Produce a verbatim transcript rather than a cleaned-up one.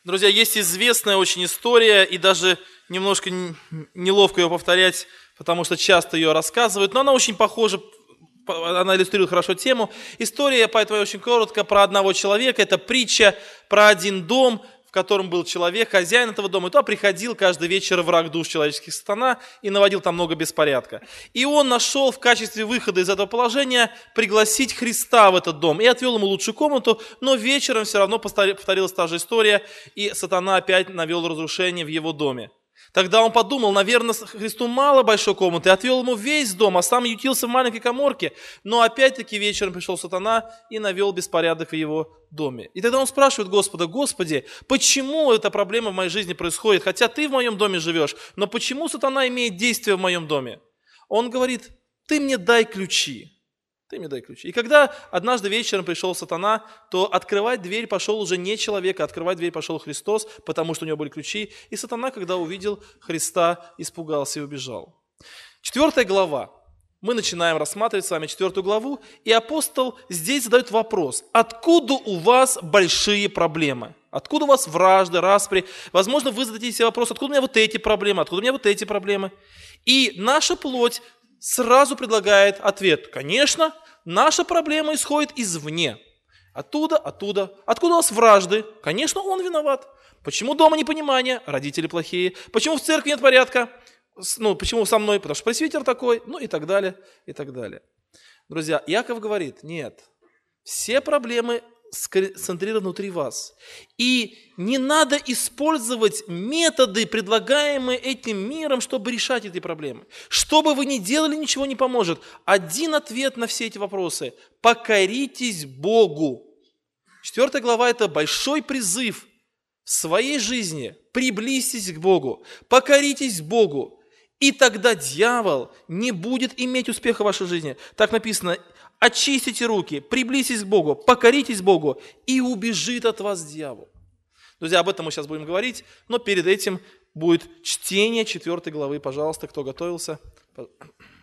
Друзья, есть известная очень история, и даже немножко неловко ее повторять, потому что часто ее рассказывают, но она очень похожа, она иллюстрирует хорошо тему. История, поэтому очень коротко, про одного человека. Это притча про один дом, в котором был человек, хозяин этого дома. И туда приходил каждый вечер враг душ человеческих, сатана, и наводил там много беспорядка. И он нашел в качестве выхода из этого положения пригласить Христа в этот дом. И отвел ему лучшую комнату, но вечером все равно повторилась та же история, и сатана опять навел разрушение в его доме. Тогда он подумал, наверное, Христу мало большой комнаты, отвел ему весь дом, а сам ютился в маленькой каморке. Но опять-таки вечером пришел сатана и навел беспорядок в его доме. И тогда он спрашивает Господа: Господи, почему эта проблема в моей жизни происходит? Хотя ты в моем доме живешь, но почему сатана имеет действие в моем доме? Он говорит: ты мне дай ключи. Ты мне дай ключи. И когда однажды вечером пришел сатана, то открывать дверь пошел уже не человек, а открывать дверь пошел Христос, потому что у него были ключи. И сатана, когда увидел Христа, испугался и убежал. Четвертая глава. Мы начинаем рассматривать с вами четвертую главу, и апостол здесь задает вопрос: откуда у вас большие проблемы? Откуда у вас вражды, распри? Возможно, вы зададите себе вопрос: откуда у меня вот эти проблемы, откуда у меня вот эти проблемы? И наша плоть сразу предлагает ответ: конечно, наша проблема исходит извне. Оттуда, оттуда. Откуда у вас вражды? Конечно, он виноват. Почему дома непонимание? Родители плохие. Почему в церкви нет порядка? Ну, почему со мной? Потому что пресвитер такой. Ну и так далее, и так далее. Друзья, Иаков говорит: нет, все проблемы сконцентрированы внутри вас. И не надо использовать методы, предлагаемые этим миром, чтобы решать эти проблемы. Что бы вы ни делали, ничего не поможет. Один ответ на все эти вопросы: покоритесь Богу. Четвертая глава – это большой призыв в своей жизни. Приблизьтесь к Богу, покоритесь Богу, и тогда дьявол не будет иметь успеха в вашей жизни. Так написано: очистите руки, приблизьтесь к Богу, покоритесь Богу, и убежит от вас дьявол. Друзья, об этом мы сейчас будем говорить, но перед этим будет чтение четвертой главы. Пожалуйста, кто готовился?